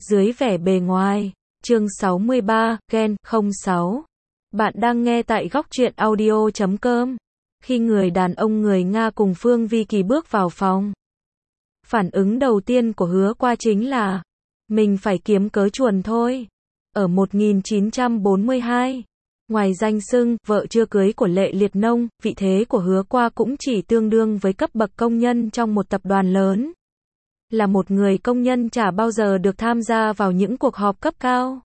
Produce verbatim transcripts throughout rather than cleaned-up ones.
Dưới vẻ bề ngoài. Chương sáu mươi ba, Gen không sáu. Bạn đang nghe tại góc truyện audio chấm com. Khi người đàn ông người Nga cùng Phương Vi Kỳ bước vào phòng, phản ứng đầu tiên của Hứa Qua chính là mình phải kiếm cớ chuồn thôi. Ở một nghìn chín trăm bốn mươi hai, ngoài danh xưng vợ chưa cưới của Lệ Liệt Nông, vị thế của Hứa Qua cũng chỉ tương đương với cấp bậc công nhân trong một tập đoàn lớn. Là một người công nhân chả bao giờ được tham gia vào những cuộc họp cấp cao.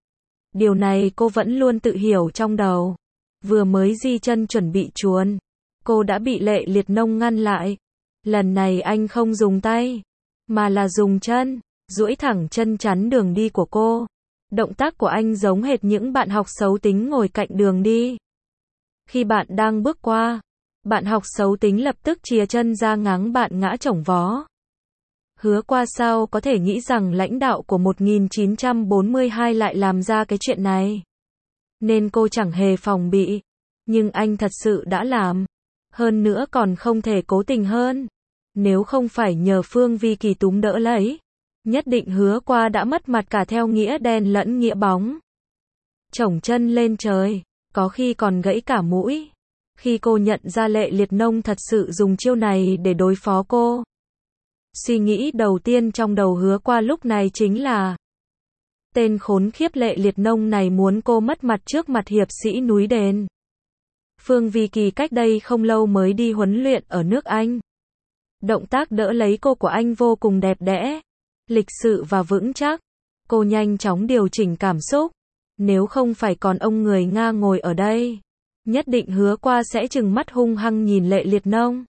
Điều này cô vẫn luôn tự hiểu trong đầu. Vừa mới di chân chuẩn bị chuồn, cô đã bị Lệ Liệt Nông ngăn lại. Lần này anh không dùng tay, mà là dùng chân, duỗi thẳng chân chắn đường đi của cô. Động tác của anh giống hệt những bạn học xấu tính ngồi cạnh đường đi. Khi bạn đang bước qua, bạn học xấu tính lập tức chìa chân ra ngáng bạn ngã chổng vó. Hứa Qua sao có thể nghĩ rằng lãnh đạo của một nghìn chín trăm bốn mươi hai lại làm ra cái chuyện này. Nên cô chẳng hề phòng bị. Nhưng anh thật sự đã làm. Hơn nữa còn không thể cố tình hơn. Nếu không phải nhờ Phương Vi Kỳ túm đỡ lấy, nhất định Hứa Qua đã mất mặt cả theo nghĩa đen lẫn nghĩa bóng. Chổng chân lên trời, có khi còn gãy cả mũi. Khi cô nhận ra Lệ Liệt Nông thật sự dùng chiêu này để đối phó cô, suy nghĩ đầu tiên trong đầu Hứa Qua lúc này chính là tên khốn khiếp Lệ Liệt Nông này muốn cô mất mặt trước mặt hiệp sĩ núi đền. Phương Vi Kỳ cách đây không lâu mới đi huấn luyện ở nước Anh. Động tác đỡ lấy cô của anh vô cùng đẹp đẽ, lịch sự và vững chắc. Cô nhanh chóng điều chỉnh cảm xúc. Nếu không phải còn ông người Nga ngồi ở đây, nhất định Hứa Qua sẽ trừng mắt hung hăng nhìn Lệ Liệt Nông.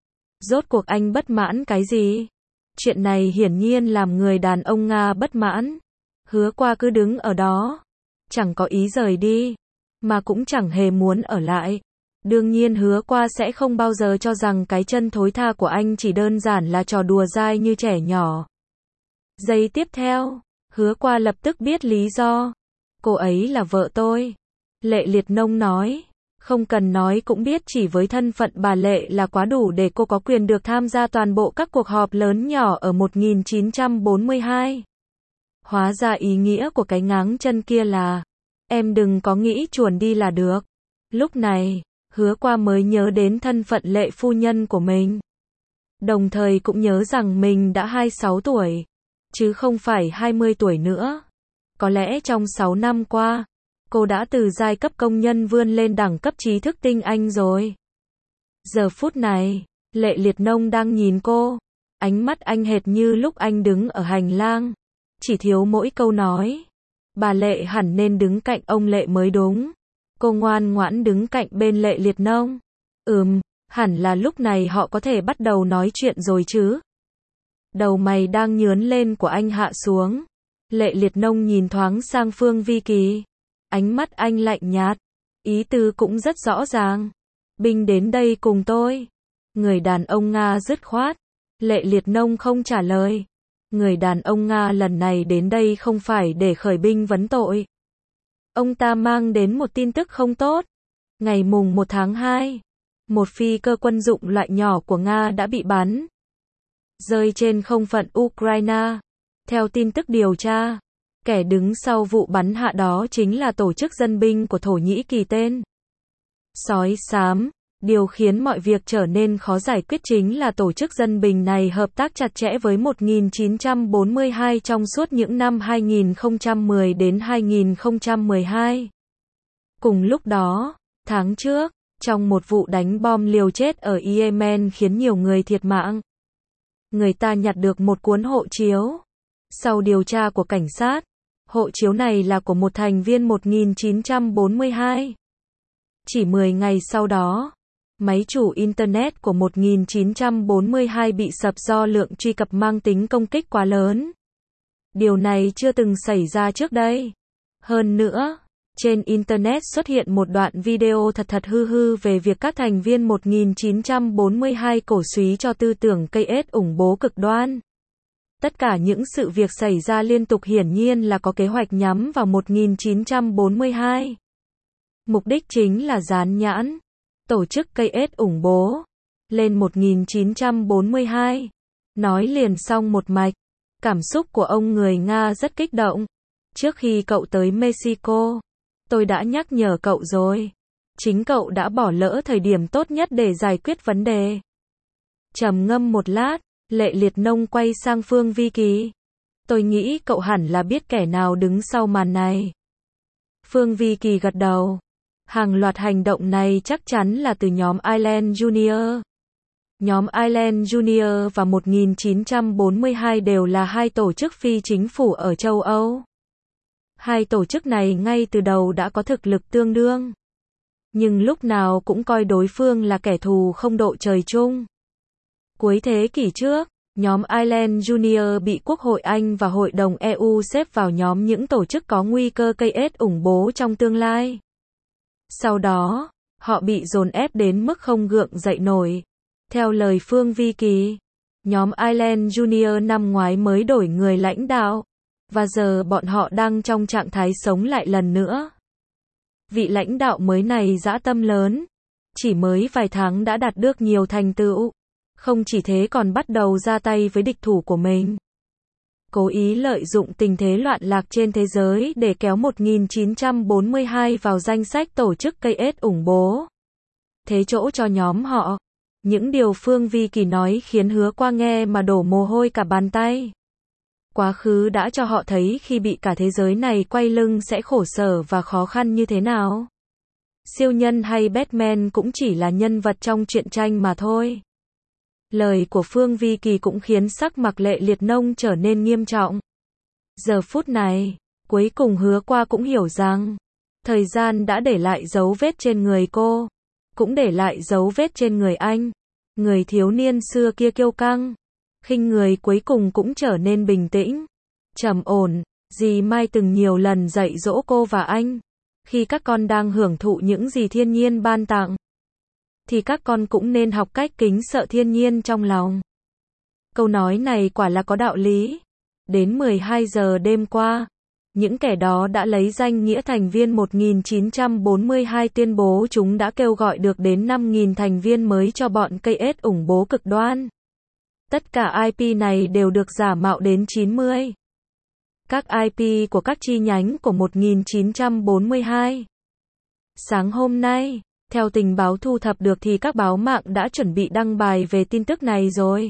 Rốt cuộc anh bất mãn cái gì? Chuyện này hiển nhiên làm người đàn ông Nga bất mãn. Hứa Qua cứ đứng ở đó, chẳng có ý rời đi, mà cũng chẳng hề muốn ở lại. Đương nhiên Hứa Qua sẽ không bao giờ cho rằng cái chân thối tha của anh chỉ đơn giản là trò đùa dai như trẻ nhỏ. Giây tiếp theo, Hứa Qua lập tức biết lý do. Cô ấy là vợ tôi. Lệ Liệt Nông nói. Không cần nói cũng biết chỉ với thân phận bà Lệ là quá đủ để cô có quyền được tham gia toàn bộ các cuộc họp lớn nhỏ ở một nghìn chín trăm bốn mươi hai. Hóa ra ý nghĩa của cái ngáng chân kia là em đừng có nghĩ chuồn đi là được. Lúc này, Hứa Qua mới nhớ đến thân phận Lệ phu nhân của mình. Đồng thời cũng nhớ rằng mình đã hai mươi sáu tuổi, chứ không phải hai mươi tuổi nữa. Có lẽ trong sáu năm qua, cô đã từ giai cấp công nhân vươn lên đẳng cấp trí thức tinh anh rồi. Giờ phút này, Lệ Liệt Nông đang nhìn cô. Ánh mắt anh hệt như lúc anh đứng ở hành lang. Chỉ thiếu mỗi câu nói. Bà Lệ hẳn nên đứng cạnh ông Lệ mới đúng. Cô ngoan ngoãn đứng cạnh bên Lệ Liệt Nông. Ừm, hẳn là lúc này họ có thể bắt đầu nói chuyện rồi chứ. Đầu mày đang nhướn lên của anh hạ xuống. Lệ Liệt Nông nhìn thoáng sang Phương Vi Kỳ. Ánh mắt anh lạnh nhạt. Ý tứ cũng rất rõ ràng. Binh đến đây cùng tôi. Người đàn ông Nga dứt khoát. Lệ Liệt Nông không trả lời. Người đàn ông Nga lần này đến đây không phải để khởi binh vấn tội. Ông ta mang đến một tin tức không tốt. Ngày mùng một tháng hai, một phi cơ quân dụng loại nhỏ của Nga đã bị bắn rơi trên không phận Ukraine. Theo tin tức điều tra, kẻ đứng sau vụ bắn hạ đó chính là tổ chức dân binh của Thổ Nhĩ Kỳ tên Sói Xám. Điều khiến mọi việc trở nên khó giải quyết chính là tổ chức dân binh này hợp tác chặt chẽ với một nghìn chín trăm bốn mươi hai trong suốt những năm hai nghìn không trăm mười đến hai nghìn không trăm mười hai. Cùng lúc đó, tháng trước, trong một vụ đánh bom liều chết ở Yemen khiến nhiều người thiệt mạng, người ta nhặt được một cuốn hộ chiếu. Sau điều tra của cảnh sát, hộ chiếu này là của một thành viên một nghìn chín trăm bốn mươi hai. Chỉ mười ngày sau đó, máy chủ Internet của một nghìn chín trăm bốn mươi hai bị sập do lượng truy cập mang tính công kích quá lớn. Điều này chưa từng xảy ra trước đây. Hơn nữa, trên Internet xuất hiện một đoạn video thật thật hư hư về việc các thành viên một nghìn chín trăm bốn mươi hai cổ súy cho tư tưởng ca ét ủng bố cực đoan. Tất cả những sự việc xảy ra liên tục hiển nhiên là có kế hoạch nhắm vào một nghìn chín trăm bốn mươi hai. Mục đích chính là dán nhãn tổ chức ca ét ủng bố lên một nghìn chín trăm bốn mươi hai. Nói liền xong một mạch, Cảm xúc của ông người Nga rất kích động. Trước khi cậu tới Mexico, tôi đã nhắc nhở cậu rồi. Chính cậu đã bỏ lỡ thời điểm tốt nhất để giải quyết vấn đề. Trầm ngâm một lát, Lệ Liệt Nông quay sang Phương Vi Kỳ. Tôi nghĩ cậu hẳn là biết kẻ nào đứng sau màn này. Phương Vi Kỳ gật đầu. Hàng loạt hành động này chắc chắn là từ nhóm Island Junior. Nhóm Island Junior và một nghìn chín trăm bốn mươi hai đều là hai tổ chức phi chính phủ ở châu Âu. Hai tổ chức này ngay từ đầu đã có thực lực tương đương, nhưng lúc nào cũng coi đối phương là kẻ thù không độ trời chung. Cuối thế kỷ trước, nhóm Island Junior bị Quốc hội Anh và Hội đồng e u xếp vào nhóm những tổ chức có nguy cơ gây ết ủng bố trong tương lai. Sau đó, họ bị dồn ép đến mức không gượng dậy nổi. Theo lời Phương Vi Kỳ, nhóm Island Junior năm ngoái mới đổi người lãnh đạo, và giờ bọn họ đang trong trạng thái sống lại lần nữa. Vị lãnh đạo mới này dã tâm lớn, chỉ mới vài tháng đã đạt được nhiều thành tựu. Không chỉ thế còn bắt đầu ra tay với địch thủ của mình. Cố ý lợi dụng tình thế loạn lạc trên thế giới để kéo một nghìn chín trăm bốn mươi hai vào danh sách tổ chức gây ết ủng bố. Thế chỗ cho nhóm họ. Những điều Phương Vi Kỳ nói khiến Hứa Qua nghe mà đổ mồ hôi cả bàn tay. Quá khứ đã cho họ thấy khi bị cả thế giới này quay lưng sẽ khổ sở và khó khăn như thế nào. Siêu nhân hay Batman cũng chỉ là nhân vật trong truyện tranh mà thôi. Lời của Phương Vi Kỳ cũng khiến sắc mặt Lệ Liệt Nông trở nên nghiêm trọng. Giờ phút này, cuối cùng Hứa Qua cũng hiểu rằng, thời gian đã để lại dấu vết trên người cô, cũng để lại dấu vết trên người anh. Người thiếu niên xưa kia kiêu căng, khinh người cuối cùng cũng trở nên bình tĩnh, trầm ổn. Dì Mai từng nhiều lần dạy dỗ cô và anh, khi các con đang hưởng thụ những gì thiên nhiên ban tặng, thì các con cũng nên học cách kính sợ thiên nhiên trong lòng. Câu nói này quả là có đạo lý. Đến mười hai giờ đêm qua, những kẻ đó đã lấy danh nghĩa thành viên một nghìn chín trăm bốn mươi hai tuyên bố chúng đã kêu gọi được đến năm nghìn thành viên mới cho bọn cây ết ủng bố cực đoan. Tất cả i pê này đều được giả mạo đến chín mươi. Các i pê của các chi nhánh của một nghìn chín trăm bốn mươi hai. Sáng hôm nay, theo tình báo thu thập được thì các báo mạng đã chuẩn bị đăng bài về tin tức này rồi.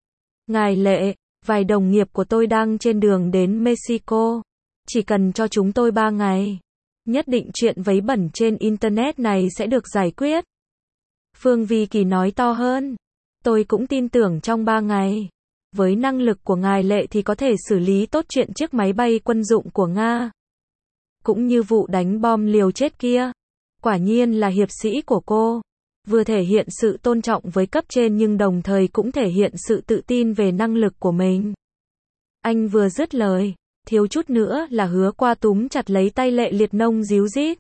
Ngài Lệ, vài đồng nghiệp của tôi đang trên đường đến Mexico. Chỉ cần cho chúng tôi ba ngày, nhất định chuyện vấy bẩn trên Internet này sẽ được giải quyết. Phương Vi Kỳ nói to hơn. Tôi cũng tin tưởng trong ba ngày, với năng lực của ngài Lệ thì có thể xử lý tốt chuyện chiếc máy bay quân dụng của Nga. Cũng như vụ đánh bom liều chết kia. Quả nhiên là hiệp sĩ của cô. Vừa thể hiện sự tôn trọng với cấp trên nhưng đồng thời cũng thể hiện sự tự tin về năng lực của mình. Anh vừa dứt lời, thiếu chút nữa là Hứa Qua túm chặt lấy tay Lệ Liệt Nông díu dít.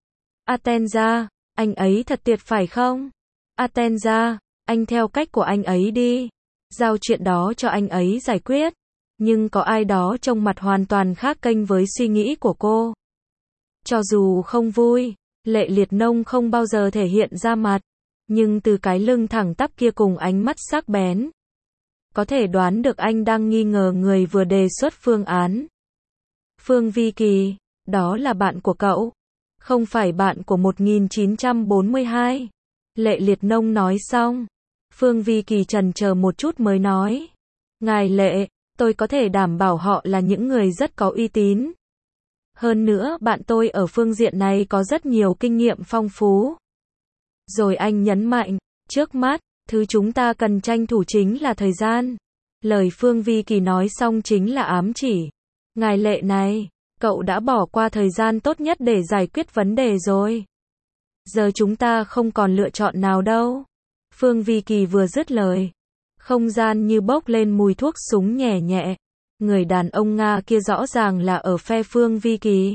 Atenza, anh ấy thật tuyệt phải không? Atenza, anh theo cách của anh ấy đi. Giao chuyện đó cho anh ấy giải quyết. Nhưng có ai đó trông mặt hoàn toàn khác kênh với suy nghĩ của cô. Cho dù không vui, Lệ Liệt Nông không bao giờ thể hiện ra mặt. Nhưng từ cái lưng thẳng tắp kia cùng ánh mắt sắc bén, có thể đoán được anh đang nghi ngờ người vừa đề xuất phương án. Phương Vi Kỳ, đó là bạn của cậu, không phải bạn của một nghìn chín trăm bốn mươi hai. Lệ Liệt Nông nói xong, Phương Vi Kỳ chần chờ một chút mới nói. Ngài Lệ, tôi có thể đảm bảo họ là những người rất có uy tín. Hơn nữa bạn tôi ở phương diện này có rất nhiều kinh nghiệm phong phú. Rồi anh nhấn mạnh, trước mắt, thứ chúng ta cần tranh thủ chính là thời gian. Lời Phương Vi Kỳ nói xong chính là ám chỉ. Ngài Lệ này, cậu đã bỏ qua thời gian tốt nhất để giải quyết vấn đề rồi. Giờ chúng ta không còn lựa chọn nào đâu. Phương Vi Kỳ vừa dứt lời, không gian như bốc lên mùi thuốc súng nhẹ nhẹ. Người đàn ông Nga kia rõ ràng là ở phe Phương Vi Kỳ.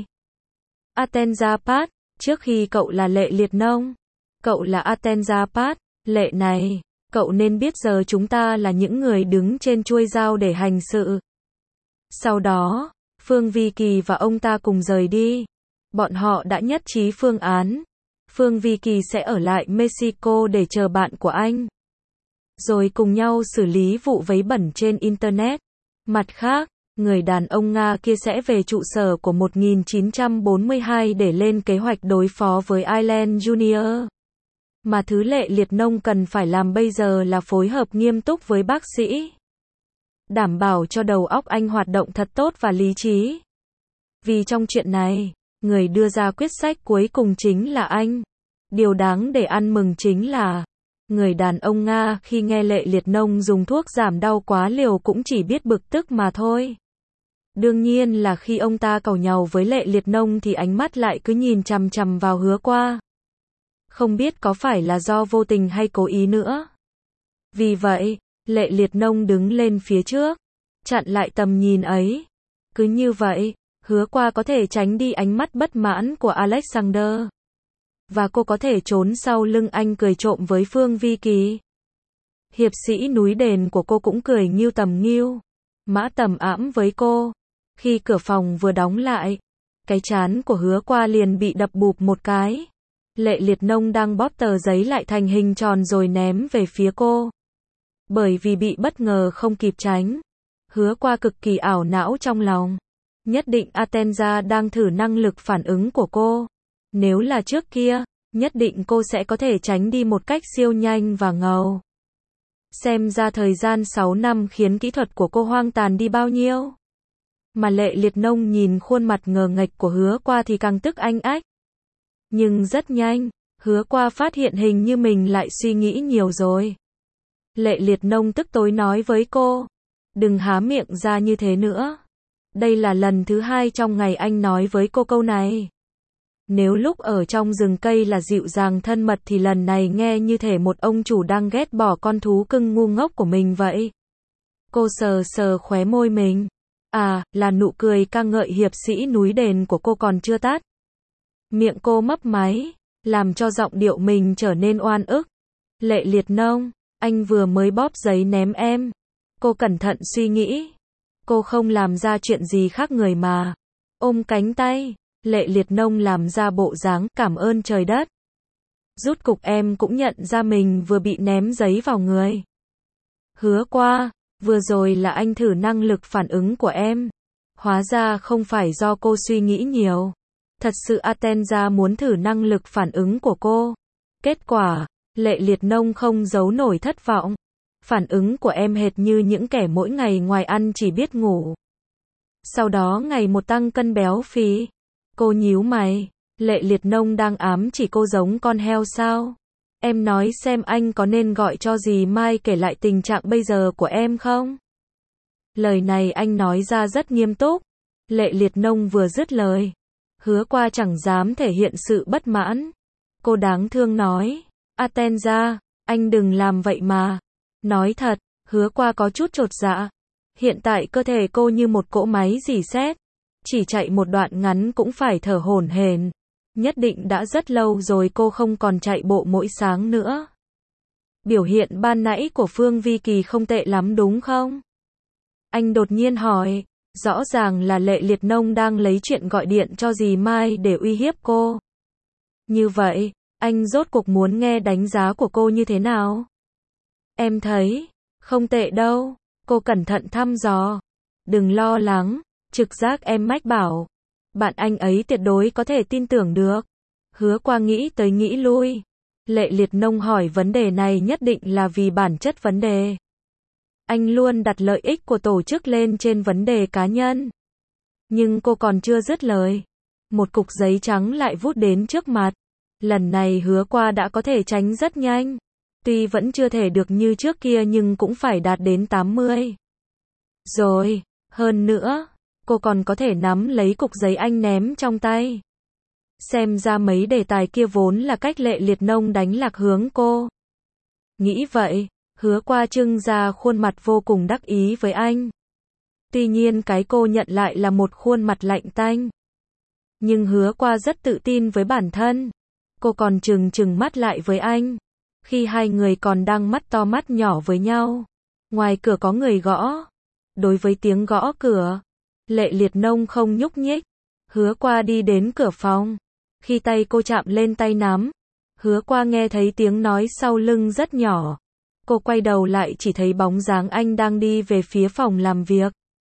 Atenzapat, trước khi cậu là Lệ Liệt Nông, cậu là Atenzapat. Lệ này, cậu nên biết giờ chúng ta là những người đứng trên chuôi dao để hành sự. Sau đó, Phương Vi Kỳ và ông ta cùng rời đi. Bọn họ đã nhất trí phương án. Phương Vi Kỳ sẽ ở lại Mexico để chờ bạn của anh. Rồi cùng nhau xử lý vụ vấy bẩn trên Internet. Mặt khác, người đàn ông Nga kia sẽ về trụ sở của một nghìn chín trăm bốn mươi hai để lên kế hoạch đối phó với Ireland Junior. Mà thứ Lệ Liệt Nông cần phải làm bây giờ là phối hợp nghiêm túc với bác sĩ. Đảm bảo cho đầu óc anh hoạt động thật tốt và lý trí. Vì trong chuyện này, người đưa ra quyết sách cuối cùng chính là anh. Điều đáng để ăn mừng chính là, người đàn ông Nga khi nghe Lệ Liệt Nông dùng thuốc giảm đau quá liều cũng chỉ biết bực tức mà thôi. Đương nhiên là khi ông ta càu nhàu với Lệ Liệt Nông thì ánh mắt lại cứ nhìn chằm chằm vào Hứa Qua. Không biết có phải là do vô tình hay cố ý nữa. Vì vậy, Lệ Liệt Nông đứng lên phía trước, chặn lại tầm nhìn ấy. Cứ như vậy, Hứa Qua có thể tránh đi ánh mắt bất mãn của Alexander. Và cô có thể trốn sau lưng anh cười trộm với Phương Vi Kỳ. Hiệp sĩ núi đền của cô cũng cười nghiêu tầm nghiêu. Mã tầm ẵm với cô. Khi cửa phòng vừa đóng lại, cái trán của Hứa Qua liền bị đập bụp một cái. Lệ Liệt Nông đang bóp tờ giấy lại thành hình tròn rồi ném về phía cô. Bởi vì bị bất ngờ không kịp tránh, Hứa Qua cực kỳ ảo não trong lòng. Nhất định Atenza đang thử năng lực phản ứng của cô. Nếu là trước kia, nhất định cô sẽ có thể tránh đi một cách siêu nhanh và ngầu. Xem ra thời gian sáu năm khiến kỹ thuật của cô hoang tàn đi bao nhiêu. Mà Lệ Liệt Nông nhìn khuôn mặt ngờ nghệch của Hứa Qua thì càng tức anh ách. Nhưng rất nhanh, Hứa Qua phát hiện hình như mình lại suy nghĩ nhiều rồi. Lệ Liệt Nông tức tối nói với cô, đừng há miệng ra như thế nữa. Đây là lần thứ hai trong ngày anh nói với cô câu này. Nếu lúc ở trong rừng cây là dịu dàng thân mật thì lần này nghe như thể một ông chủ đang ghét bỏ con thú cưng ngu ngốc của mình vậy. Cô sờ sờ khóe môi mình. À, là nụ cười ca ngợi hiệp sĩ núi đền của cô còn chưa tắt. Miệng cô mấp máy, làm cho giọng điệu mình trở nên oan ức. Lệ Liệt Nông, anh vừa mới bóp giấy ném em. Cô cẩn thận suy nghĩ. Cô không làm ra chuyện gì khác người mà. Ôm cánh tay, Lệ Liệt Nông làm ra bộ dáng cảm ơn trời đất. Rút cục em cũng nhận ra mình vừa bị ném giấy vào người. Hứa Qua, vừa rồi là anh thử năng lực phản ứng của em. Hóa ra không phải do cô suy nghĩ nhiều. Thật sự Atenza muốn thử năng lực phản ứng của cô. Kết quả, Lệ Liệt Nông không giấu nổi thất vọng. Phản ứng của em hệt như những kẻ mỗi ngày ngoài ăn chỉ biết ngủ. Sau đó ngày một tăng cân béo phì. Cô nhíu mày. Lệ Liệt Nông đang ám chỉ cô giống con heo sao? Em nói xem anh có nên gọi cho dì Mai kể lại tình trạng bây giờ của em không? Lời này anh nói ra rất nghiêm túc. Lệ Liệt Nông vừa dứt lời, Hứa Qua chẳng dám thể hiện sự bất mãn. Cô đáng thương nói, Atenza, anh đừng làm vậy mà. Nói thật, Hứa Qua có chút chột dạ. Hiện tại cơ thể cô như một cỗ máy rỉ sét. Chỉ chạy một đoạn ngắn cũng phải thở hổn hển. Nhất định đã rất lâu rồi cô không còn chạy bộ mỗi sáng nữa. Biểu hiện ban nãy của Phương Vi Kỳ không tệ lắm đúng không? Anh đột nhiên hỏi. Rõ ràng là Lệ Liệt Nông đang lấy chuyện gọi điện cho dì Mai để uy hiếp cô. Như vậy, anh rốt cuộc muốn nghe đánh giá của cô như thế nào? Em thấy, không tệ đâu. Cô cẩn thận thăm dò. Đừng lo lắng, trực giác em mách bảo. Bạn anh ấy tuyệt đối có thể tin tưởng được. Hứa Qua nghĩ tới nghĩ lui. Lệ Liệt Nông hỏi vấn đề này nhất định là vì bản chất vấn đề. Anh luôn đặt lợi ích của tổ chức lên trên vấn đề cá nhân. Nhưng cô còn chưa dứt lời. Một cục giấy trắng lại vút đến trước mặt. Lần này Hứa Qua đã có thể tránh rất nhanh. Tuy vẫn chưa thể được như trước kia nhưng cũng phải đạt đến tám mươi. Rồi, hơn nữa, cô còn có thể nắm lấy cục giấy anh ném trong tay. Xem ra mấy đề tài kia vốn là cách Lệ Liệt Nông đánh lạc hướng cô. Nghĩ vậy, Hứa Qua trưng ra khuôn mặt vô cùng đắc ý với anh. Tuy nhiên cái cô nhận lại là một khuôn mặt lạnh tanh. Nhưng Hứa Qua rất tự tin với bản thân. Cô còn trừng trừng mắt lại với anh. Khi hai người còn đang mắt to mắt nhỏ với nhau. Ngoài cửa có người gõ. Đối với tiếng gõ cửa, Lệ Liệt Nông không nhúc nhích. Hứa Qua đi đến cửa phòng. Khi tay cô chạm lên tay nắm, Hứa Qua nghe thấy tiếng nói sau lưng rất nhỏ. Cô quay đầu lại chỉ thấy bóng dáng anh đang đi về phía phòng làm việc.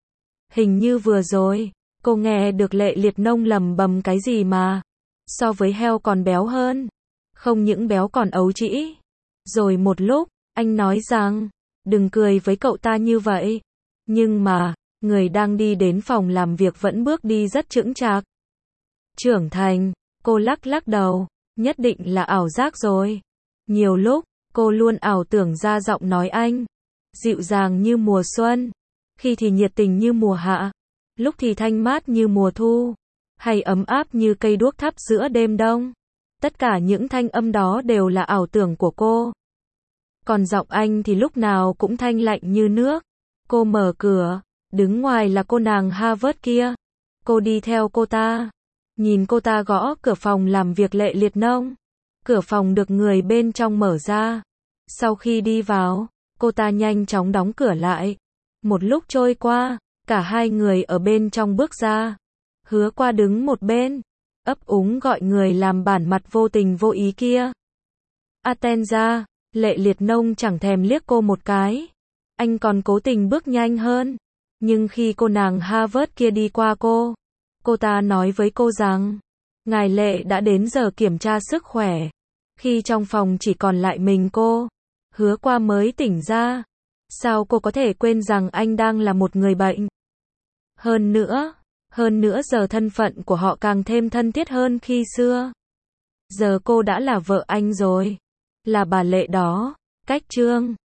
Hình như vừa rồi, cô nghe được Lệ Liệt Nông lầm bầm cái gì mà. So với heo còn béo hơn. Không những béo còn ấu trĩ. Rồi một lúc, anh nói rằng, đừng cười với cậu ta như vậy. Nhưng mà, người đang đi đến phòng làm việc vẫn bước đi rất chững chạc. Trưởng thành, cô lắc lắc đầu, nhất định là ảo giác rồi. Nhiều lúc, cô luôn ảo tưởng ra giọng nói anh. Dịu dàng như mùa xuân. Khi thì nhiệt tình như mùa hạ. Lúc thì thanh mát như mùa thu. Hay ấm áp như cây đuốc thắp giữa đêm đông. Tất cả những thanh âm đó đều là ảo tưởng của cô. Còn giọng anh thì lúc nào cũng thanh lạnh như nước. Cô mở cửa, đứng ngoài là cô nàng Harvard kia. Cô đi theo cô ta. Nhìn cô ta gõ cửa phòng làm việc Lệ Liệt Nông. Cửa phòng được người bên trong mở ra. Sau khi đi vào, cô ta nhanh chóng đóng cửa lại. Một lúc trôi qua, cả hai người ở bên trong bước ra. Hứa Qua đứng một bên, ấp úng gọi người làm bản mặt vô tình vô ý kia. Atenza, Lệ Liệt Nông chẳng thèm liếc cô một cái. Anh còn cố tình bước nhanh hơn. Nhưng khi cô nàng Harvard kia đi qua cô, cô ta nói với cô rằng, ngài Lệ đã đến giờ kiểm tra sức khỏe. Khi trong phòng chỉ còn lại mình cô, Hứa Qua mới tỉnh ra. Sao cô có thể quên rằng anh đang là một người bệnh? Hơn nữa, hơn nữa giờ thân phận của họ càng thêm thân thiết hơn khi xưa. Giờ cô đã là vợ anh rồi. Là bà Lệ đó, cách Trương.